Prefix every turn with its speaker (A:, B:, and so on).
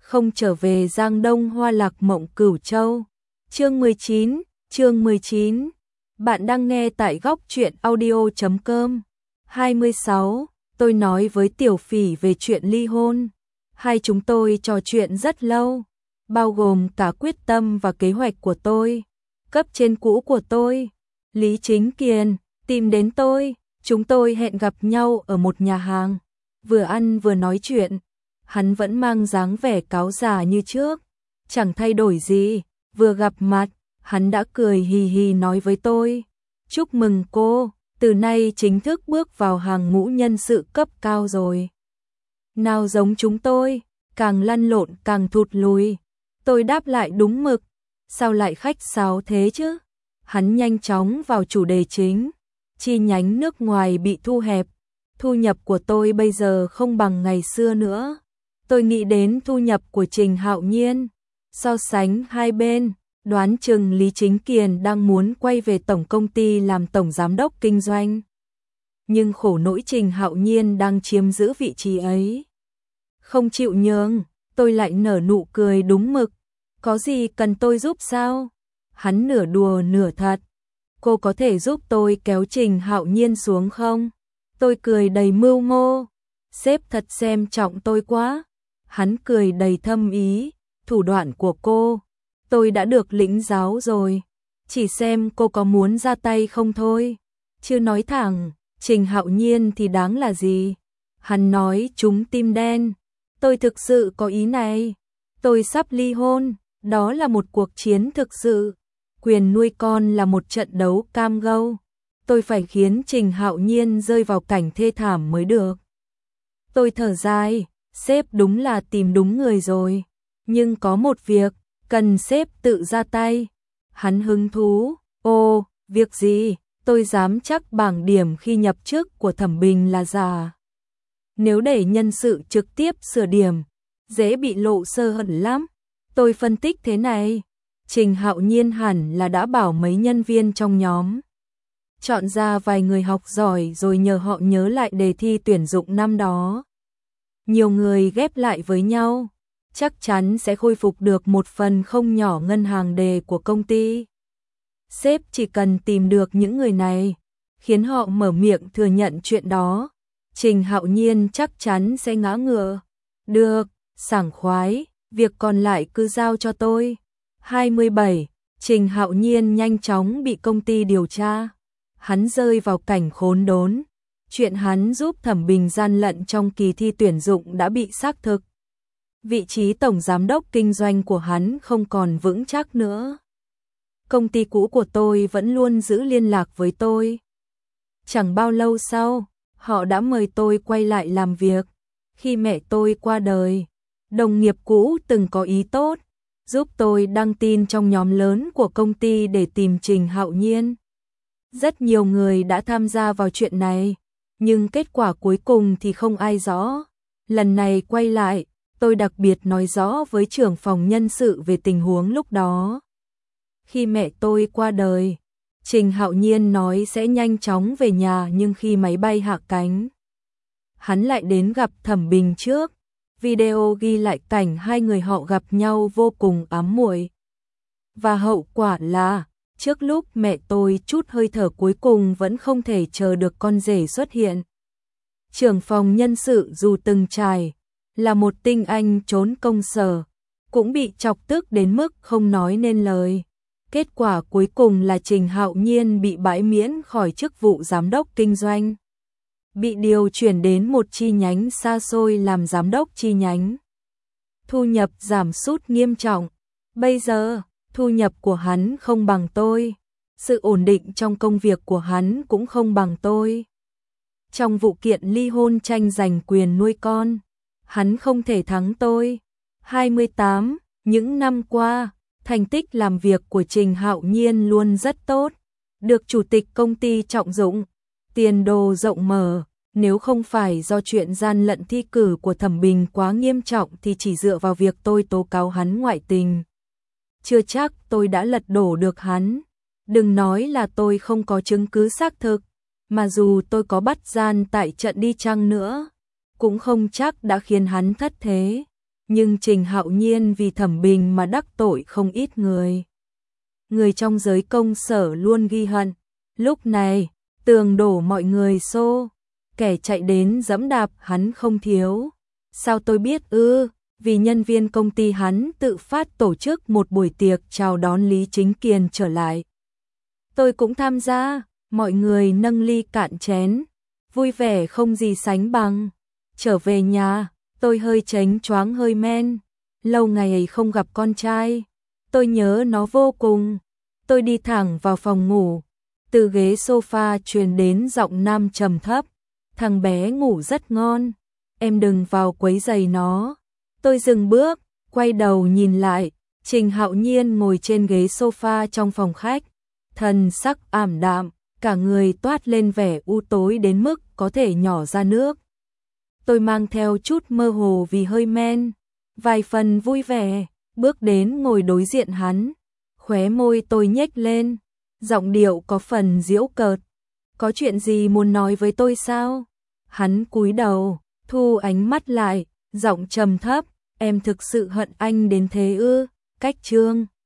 A: không trở về Giang Đông Hoa Lạc Mộng Cửu Châu. Chương 19. Bạn đang nghe tại góc truyện audio.com. 26. Tôi nói với Tiểu Phỉ về chuyện ly hôn. Hai chúng tôi trò chuyện rất lâu, bao gồm cả quyết tâm và kế hoạch của tôi. Cấp trên cũ của tôi, Lý Chính Kiền, tìm đến tôi. Chúng tôi hẹn gặp nhau ở một nhà hàng, vừa ăn vừa nói chuyện. Hắn vẫn mang dáng vẻ cáo già như trước, chẳng thay đổi gì. Vừa gặp mặt, hắn đã cười hì hì nói với tôi: "Chúc mừng cô, từ nay chính thức bước vào hàng ngũ nhân sự cấp cao rồi." Nào giống chúng tôi, càng lăn lộn càng thụt lùi. Tôi đáp lại đúng mực: "Sao lại khách sáo thế chứ?" Hắn nhanh chóng vào chủ đề chính: chi nhánh nước ngoài bị thu hẹp, thu nhập của tôi bây giờ không bằng ngày xưa nữa. Tôi nghĩ đến thu nhập của Trình Hạo Nhiên, so sánh hai bên, đoán chừng Lý Chính Kiền đang muốn quay về tổng công ty làm tổng giám đốc kinh doanh. Nhưng khổ nỗi Trình Hạo Nhiên đang chiếm giữ vị trí ấy, không chịu nhường. Tôi lại nở nụ cười đúng mực: "Có gì cần tôi giúp sao?" Hắn nửa đùa nửa thật: "Cô có thể giúp tôi kéo Trình Hạo Nhiên xuống không?" Tôi cười đầy mưu mô: "Sếp thật xem trọng tôi quá." Hắn cười đầy thâm ý: "Thủ đoạn của cô, tôi đã được lĩnh giáo rồi, chỉ xem cô có muốn ra tay không thôi." Chứ nói thẳng, Trình Hạo Nhiên thì đáng là gì? Hắn nói trúng tim đen. Tôi thực sự có ý này. Tôi sắp ly hôn, đó là một cuộc chiến thực sự. Quyền nuôi con là một trận đấu cam go. Tôi phải khiến Trình Hạo Nhiên rơi vào cảnh thê thảm mới được. Tôi thở dài, sếp đúng là tìm đúng người rồi. Nhưng có một việc, cần sếp tự ra tay. Hắn hứng thú: "Ồ, việc gì?" Tôi dám chắc bảng điểm khi nhập chức của Thẩm Bình là giả. Nếu để nhân sự trực tiếp sửa điểm, dễ bị lộ sơ hở lắm. Tôi phân tích thế này: Trình Hạo Nhiên hẳn là đã bảo mấy nhân viên trong nhóm chọn ra vài người học giỏi rồi nhờ họ nhớ lại đề thi tuyển dụng năm đó. Nhiều người ghép lại với nhau, chắc chắn sẽ khôi phục được một phần không nhỏ ngân hàng đề của công ty. Sếp chỉ cần tìm được những người này, khiến họ mở miệng thừa nhận chuyện đó, Trình Hạo Nhiên chắc chắn sẽ ngã ngựa. Được, sảng khoái, việc còn lại cứ giao cho tôi. 27. Trình Hạo Nhiên nhanh chóng bị công ty điều tra. Hắn rơi vào cảnh khốn đốn. Chuyện hắn giúp Thẩm Bình gian lận trong kỳ thi tuyển dụng đã bị xác thực. Vị trí tổng giám đốc kinh doanh của hắn không còn vững chắc nữa. Công ty cũ của tôi vẫn luôn giữ liên lạc với tôi. Chẳng bao lâu sau, họ đã mời tôi quay lại làm việc. Khi mẹ tôi qua đời, đồng nghiệp cũ từng có ý tốt, giúp tôi đăng tin trong nhóm lớn của công ty để tìm Trình Hạo Nhiên. Rất nhiều người đã tham gia vào chuyện này, nhưng kết quả cuối cùng thì không ai rõ. Lần này quay lại, tôi đặc biệt nói rõ với trưởng phòng nhân sự về tình huống lúc đó. Khi mẹ tôi qua đời, Trình Hạo Nhiên nói sẽ nhanh chóng về nhà, nhưng khi máy bay hạ cánh, hắn lại đến gặp Thẩm Bình trước. Video ghi lại cảnh hai người họ gặp nhau vô cùng ám muội. Và hậu quả là, trước lúc mẹ tôi chút hơi thở cuối cùng vẫn không thể chờ được con rể xuất hiện. Trưởng phòng nhân sự dù từng trải, là một tinh anh trốn công sở, cũng bị chọc tức đến mức không nói nên lời. Kết quả cuối cùng là Trình Hạo Nhiên bị bãi miễn khỏi chức vụ giám đốc kinh doanh, bị điều chuyển đến một chi nhánh xa xôi làm giám đốc chi nhánh. Thu nhập giảm sút nghiêm trọng. Bây giờ, thu nhập của hắn không bằng tôi. Sự ổn định trong công việc của hắn cũng không bằng tôi. Trong vụ kiện ly hôn tranh giành quyền nuôi con, hắn không thể thắng tôi. 28. Những năm qua, thành tích làm việc của Trình Hạo Nhiên luôn rất tốt, được chủ tịch công ty trọng dụng, tiền đồ rộng mở. Nếu không phải do chuyện gian lận thi cử của Thẩm Bình quá nghiêm trọng thì chỉ dựa vào việc tôi tố cáo hắn ngoại tình, chưa chắc tôi đã lật đổ được hắn. Đừng nói là tôi không có chứng cứ xác thực, mà dù tôi có bắt gian tại trận đi chăng nữa, cũng không chắc đã khiến hắn thất thế. nhưng Trình Hạo Nhiên vì Thẩm Bình mà đắc tội không ít người. Người trong giới công sở luôn ghi hận. Lúc này, tường đổ mọi người xô, kẻ chạy đến giẫm đạp hắn không thiếu. Sao tôi biết ư? Vì nhân viên công ty hắn tự phát tổ chức một buổi tiệc chào đón Lý Chính Kiền trở lại. Tôi cũng tham gia, mọi người nâng ly cạn chén, vui vẻ không gì sánh bằng. Trở về nhà, tôi hơi chánh choáng hơi men, lâu ngày không gặp con trai, tôi nhớ nó vô cùng. Tôi đi thẳng vào phòng ngủ, từ ghế sofa truyền đến giọng nam trầm thấp, thằng bé ngủ rất ngon, em đừng vào quấy rầy nó. Tôi dừng bước, quay đầu nhìn lại, Trình Hạo Nhiên ngồi trên ghế sofa trong phòng khách, thần sắc ảm đạm, cả người toát lên vẻ u tối đến mức có thể nhỏ ra nước. Tôi mang theo chút mơ hồ vì hơi men, vài phần vui vẻ, bước đến ngồi đối diện hắn, khóe môi tôi nhếch lên, giọng điệu có phần giễu cợt. Có chuyện gì muốn nói với tôi sao? Hắn cúi đầu, thu ánh mắt lại, giọng trầm thấp, em thực sự hận anh đến thế ư? Cách chương